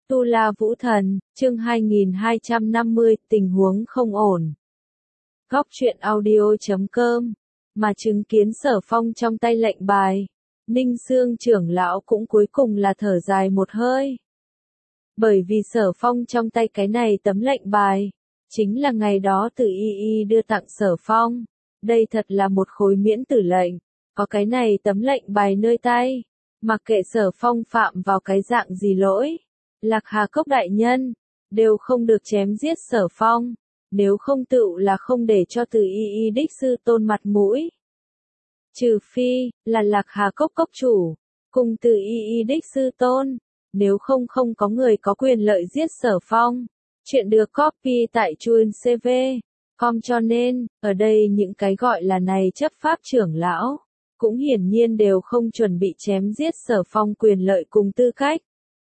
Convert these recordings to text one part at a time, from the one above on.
Tu La Vũ Thần, chương 2250, tình huống không ổn. Góc truyện audio.com, mà chứng kiến Sở Phong trong tay lệnh bài, Ninh Xương trưởng lão cũng cuối cùng là thở dài một hơi. Bởi vì Sở Phong trong tay cái này tấm lệnh bài, chính là ngày đó Từ Y đưa tặng Sở Phong. Đây thật là một khối miễn tử lệnh, có cái này tấm lệnh bài nơi tay, mặc kệ Sở Phong phạm vào cái dạng gì lỗi. Lạc Hà Cốc đại nhân, đều không được chém giết Sở Phong, nếu không tựu là không để cho Từ Y đích sư tôn mặt mũi. Trừ phi, là Lạc Hà Cốc cốc chủ, cùng Từ Y đích sư tôn, nếu không có người có quyền lợi giết Sở Phong. Chuyện được copy tại Chuin CV.com cho nên, ở đây những cái gọi là này chấp pháp trưởng lão, cũng hiển nhiên đều không chuẩn bị chém giết Sở Phong quyền lợi cùng tư cách.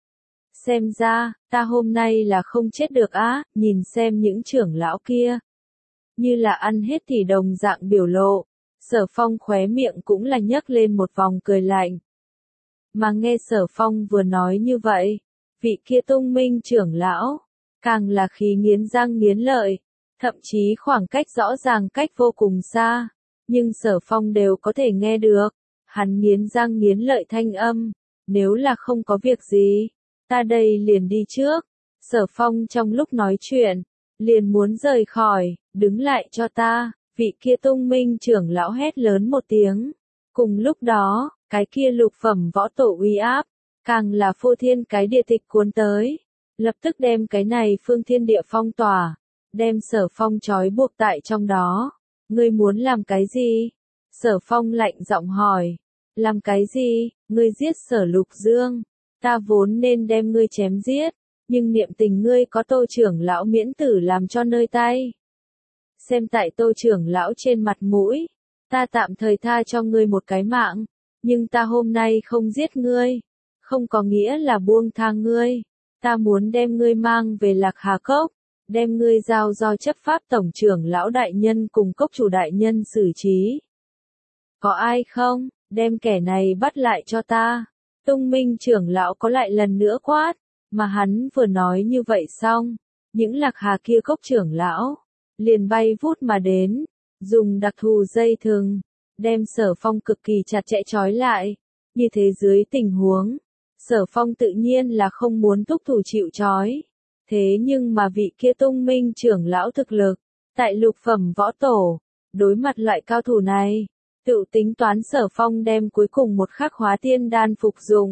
Xem ra, ta hôm nay là không chết được á, nhìn xem những trưởng lão kia. Như là ăn hết thì đồng dạng biểu lộ, Sở Phong khóe miệng cũng là nhấc lên một vòng cười lạnh. Mà nghe Sở Phong vừa nói như vậy, vị kia Tung Minh trưởng lão, càng là khí nghiến răng nghiến lợi, thậm chí khoảng cách rõ ràng cách vô cùng xa, nhưng Sở Phong đều có thể nghe được, hắn nghiến răng nghiến lợi thanh âm, nếu là không có việc gì. Ta đây liền đi trước. Sở Phong trong lúc nói chuyện, liền muốn rời khỏi, đứng lại cho ta, vị kia Tung Minh trưởng lão hét lớn một tiếng. Cùng lúc đó, cái kia lục phẩm võ tổ uy áp, càng là phô thiên cái địa tịch cuốn tới, lập tức đem cái này phương thiên địa phong tỏa, đem Sở Phong trói buộc tại trong đó. Ngươi muốn làm cái gì? Sở Phong lạnh giọng hỏi. Làm cái gì? Ngươi giết Sở Lục Dương. Ta vốn nên đem ngươi chém giết, nhưng niệm tình ngươi có Tô trưởng lão miễn tử làm cho nơi tay. Xem tại Tô trưởng lão trên mặt mũi, ta tạm thời tha cho ngươi một cái mạng, nhưng ta hôm nay không giết ngươi, không có nghĩa là buông tha ngươi. Ta muốn đem ngươi mang về Lạc Hà Cốc, đem ngươi giao do chấp pháp tổng trưởng lão đại nhân cùng cốc chủ đại nhân xử trí. Có ai không, đem kẻ này bắt lại cho ta. Tung Minh trưởng lão có lại lần nữa quát, mà hắn vừa nói như vậy xong, những Lạc Hà kia cốc trưởng lão, liền bay vút mà đến, dùng đặc thù dây thừng, đem Sở Phong cực kỳ chặt chẽ trói lại. Như thế dưới tình huống, Sở Phong tự nhiên là không muốn thúc thủ chịu trói. Thế nhưng mà vị kia Tung Minh trưởng lão thực lực, tại lục phẩm võ tổ, đối mặt loại cao thủ này, tự tính toán Sở Phong đem cuối cùng một khắc hóa tiên đan phục dụng,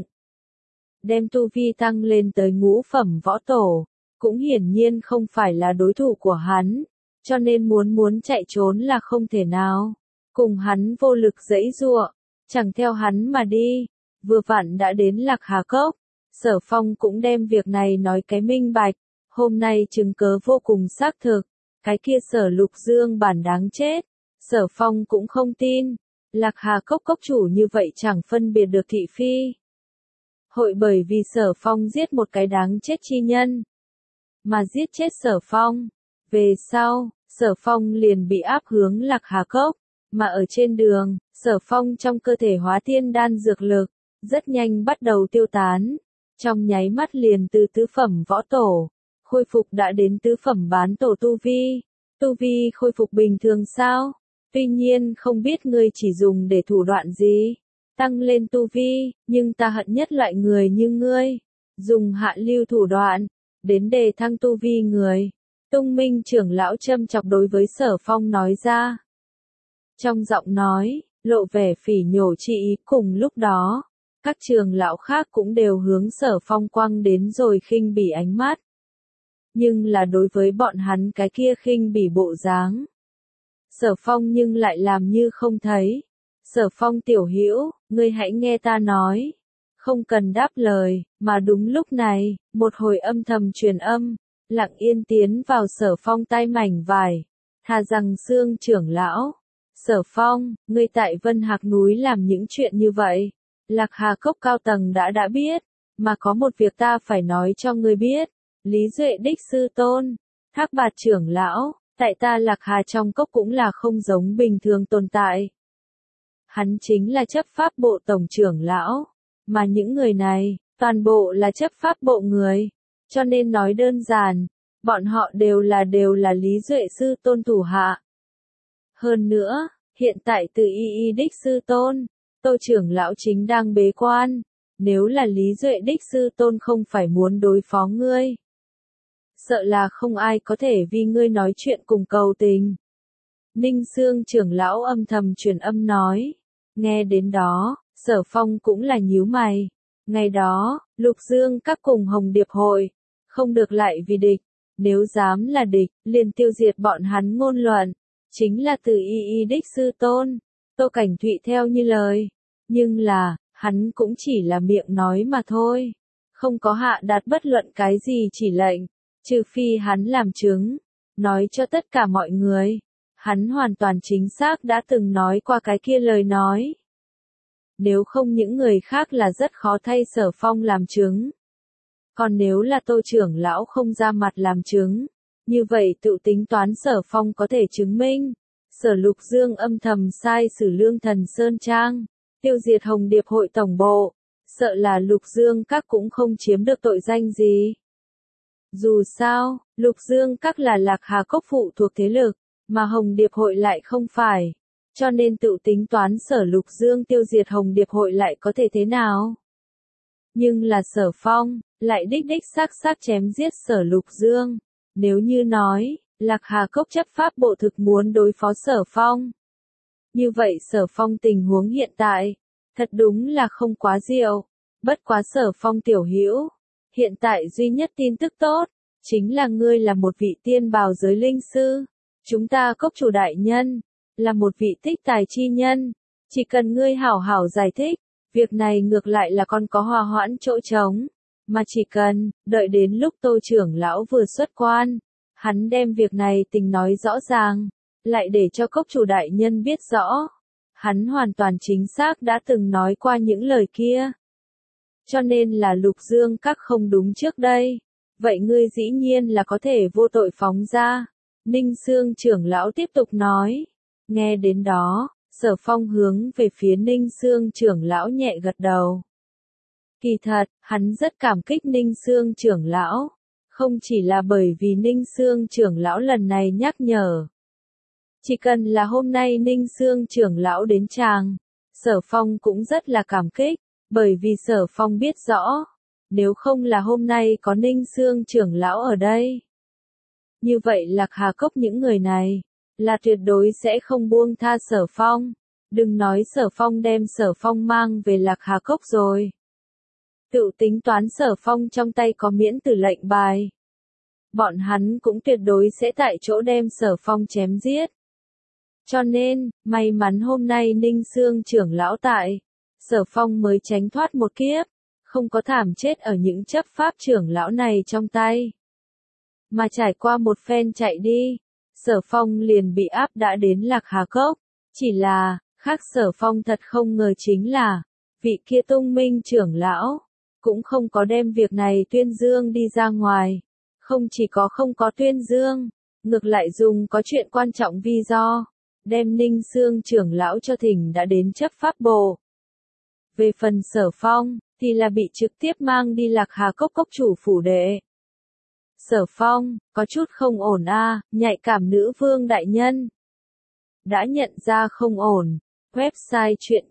đem tu vi tăng lên tới ngũ phẩm võ tổ, cũng hiển nhiên không phải là đối thủ của hắn, cho nên muốn chạy trốn là không thể nào. Cùng hắn vô lực giãy giụa, chẳng theo hắn mà đi, vừa vặn đã đến Lạc Hà Cốc. Sở Phong cũng đem việc này nói cái minh bạch, hôm nay chứng cớ vô cùng xác thực, cái kia Sở Lục Dương bản đáng chết. Sở Phong cũng không tin, Lạc Hà Cốc cốc chủ như vậy chẳng phân biệt được thị phi. Hội bởi vì Sở Phong giết một cái đáng chết chi nhân, mà giết chết Sở Phong. Về sau, Sở Phong liền bị áp hướng Lạc Hà Cốc, mà ở trên đường, Sở Phong trong cơ thể hóa tiên đan dược lực, rất nhanh bắt đầu tiêu tán. Trong nháy mắt liền từ tứ phẩm võ tổ, khôi phục đã đến tứ phẩm bán tổ tu vi. Tu vi khôi phục bình thường sao? Tuy nhiên không biết ngươi chỉ dùng để thủ đoạn gì, tăng lên tu vi, nhưng ta hận nhất loại người như ngươi, dùng hạ lưu thủ đoạn, đến đề thăng tu vi người. Tung Minh trưởng lão châm chọc đối với Sở Phong nói ra. Trong giọng nói, lộ vẻ phỉ nhổ chi ý. Cùng lúc đó, các trưởng lão khác cũng đều hướng Sở Phong quăng đến rồi khinh bỉ ánh mắt. Nhưng là đối với bọn hắn cái kia khinh bỉ bộ dáng, Sở Phong nhưng lại làm như không thấy. Sở Phong tiểu hữu, ngươi hãy nghe ta nói. Không cần đáp lời, mà đúng lúc này, một hồi âm thầm truyền âm, lặng yên tiến vào Sở Phong tai mảnh vải. Thà rằng Xương trưởng lão. Sở Phong, ngươi tại Vân Hạc núi làm những chuyện như vậy. Lạc Hà Cốc cao tầng đã biết, mà có một việc ta phải nói cho ngươi biết. Lý Duệ đích sư tôn, Thác Bạt trưởng lão, tại ta Lạc Hà trong cốc cũng là không giống bình thường tồn tại. Hắn chính là chấp pháp bộ tổng trưởng lão, mà những người này, toàn bộ là chấp pháp bộ người. cho nên nói đơn giản, bọn họ đều là Lý Duệ sư tôn thủ hạ. Hơn nữa, hiện tại từ y đích sư tôn, Tô trưởng lão chính đang bế quan, nếu là Lý Duệ đích sư tôn không phải muốn đối phó ngươi. Sợ là không ai có thể vì ngươi nói chuyện cùng cầu tình. Ninh Xương trưởng lão âm thầm truyền âm nói. Nghe đến đó, Sở Phong cũng là nhíu mày. Ngày đó, Lục Dương các cùng Hồng Điệp hội, không được lại vì địch. Nếu dám là địch, liền tiêu diệt bọn hắn ngôn luận. Chính là từ y đích sư tôn, Tô Cảnh Thụy theo như lời. Nhưng là, hắn cũng chỉ là miệng nói mà thôi. Không có hạ đạt bất luận cái gì chỉ lệnh, trừ phi hắn làm chứng, nói cho tất cả mọi người. Hắn hoàn toàn chính xác đã từng nói qua cái kia lời nói. Nếu không những người khác là rất khó thay Sở Phong làm chứng. Còn nếu là Tô trưởng lão không ra mặt làm chứng, như vậy tự tính toán Sở Phong có thể chứng minh. Sở Lục Dương âm thầm sai sử Lương Thần Sơn Trang, tiêu diệt Hồng Điệp hội tổng bộ, sợ là Lục Dương các cũng không chiếm được tội danh gì. Dù sao, Lục Dương các là Lạc Hà Cốc phụ thuộc thế lực, mà Hồng Điệp hội lại không phải. Cho nên tự tính toán Sở Lục Dương tiêu diệt Hồng Điệp hội lại có thể thế nào? Nhưng là Sở Phong, lại đích xác chém giết Sở Lục Dương. Nếu như nói, Lạc Hà Cốc chấp pháp bộ thực muốn đối phó Sở Phong. Như vậy Sở Phong tình huống hiện tại, thật đúng là không quá diệu. Bất quá Sở Phong tiểu hữu, hiện tại duy nhất tin tức tốt, chính là ngươi là một vị tiên bào giới linh sư. Chúng ta Cốc chủ đại nhân, là một vị tích tài chi nhân. Chỉ cần ngươi hảo hảo giải thích, việc này ngược lại là còn có hòa hoãn chỗ trống. Mà chỉ cần, đợi đến lúc Tô trưởng lão vừa xuất quan, hắn đem việc này tình nói rõ ràng, lại để cho Cốc chủ đại nhân biết rõ. Hắn hoàn toàn chính xác đã từng nói qua những lời kia. Cho nên là Lục Dương các không đúng trước đây. Vậy ngươi dĩ nhiên là có thể vô tội phóng ra. Ninh Xương trưởng lão tiếp tục nói. Nghe đến đó, Sở Phong hướng về phía Ninh Xương trưởng lão nhẹ gật đầu. Kỳ thật, hắn rất cảm kích Ninh Xương trưởng lão. Không chỉ là bởi vì Ninh Xương trưởng lão lần này nhắc nhở. Chỉ cần là hôm nay Ninh Xương trưởng lão đến tràng, Sở Phong cũng rất là cảm kích, bởi vì Sở Phong biết rõ, nếu không là hôm nay có Ninh Xương trưởng lão ở đây. Như vậy Lạc Hà Cốc những người này, là tuyệt đối sẽ không buông tha Sở Phong. Đừng nói Sở Phong đem Sở Phong mang về Lạc Hà Cốc rồi. Tự tính toán Sở Phong trong tay có miễn tử lệnh bài. Bọn hắn cũng tuyệt đối sẽ tại chỗ đem Sở Phong chém giết. Cho nên, may mắn hôm nay Ninh Xương trưởng lão tại, Sở Phong mới tránh thoát một kiếp, không có thảm chết ở những chấp pháp trưởng lão này trong tay. Mà trải qua một phen chạy đi, Sở Phong liền bị áp đã đến Lạc Hà Cốc. Chỉ là, khác Sở Phong thật không ngờ chính là, vị kia Tung Minh trưởng lão, cũng không có đem việc này tuyên dương đi ra ngoài. Không chỉ có không có tuyên dương, ngược lại dùng có chuyện quan trọng vì do, đem Ninh Xương trưởng lão cho thỉnh đã đến chấp pháp bộ. Về phần Sở Phong, thì là bị trực tiếp mang đi Lạc Hà Cốc cốc chủ phủ đệ. Sở Phong, có chút không ổn a, nhạy cảm nữ vương đại nhân. Đã nhận ra không ổn, website chuyện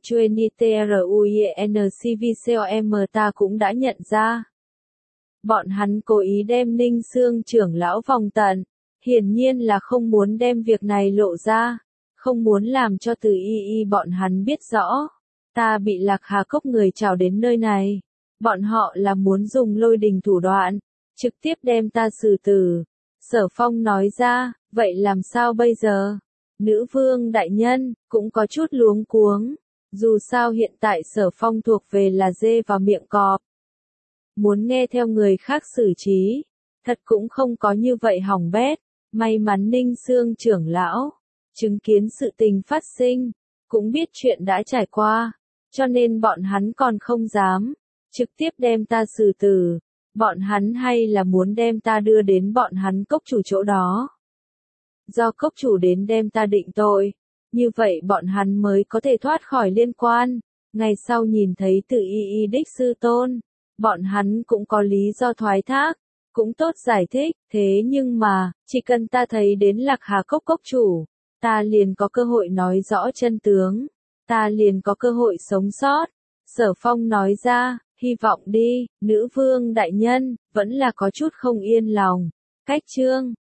truenicvcom ta cũng đã nhận ra. Bọn hắn cố ý đem Ninh Xương trưởng lão vòng tận, hiển nhiên là không muốn đem việc này lộ ra, không muốn làm cho từ y bọn hắn biết rõ. Ta bị Lạc Hà Cốc người trào đến nơi này, bọn họ là muốn dùng lôi đình thủ đoạn, trực tiếp đem ta xử tử. Sở Phong nói ra, vậy làm sao bây giờ? Nữ vương đại nhân, cũng có chút luống cuống. Dù sao hiện tại Sở Phong thuộc về là dê vào miệng cọp. Muốn nghe theo người khác xử trí, thật cũng không có như vậy hỏng bét. May mắn Ninh Xương trưởng lão, chứng kiến sự tình phát sinh, cũng biết chuyện đã trải qua, cho nên bọn hắn còn không dám trực tiếp đem ta xử tử. Bọn hắn hay là muốn đem ta đưa đến bọn hắn cốc chủ chỗ đó. Do cốc chủ đến đem ta định tội, như vậy bọn hắn mới có thể thoát khỏi liên quan. Ngày sau nhìn thấy từ y đích sư tôn, bọn hắn cũng có lý do thoái thác. cũng tốt giải thích, thế nhưng mà, chỉ cần ta thấy đến Lạc Hà Cốc cốc chủ, ta liền có cơ hội nói rõ chân tướng, ta liền có cơ hội sống sót. Sở Phong nói ra, hy vọng đi, nữ vương đại nhân, vẫn là có chút không yên lòng. Cách chương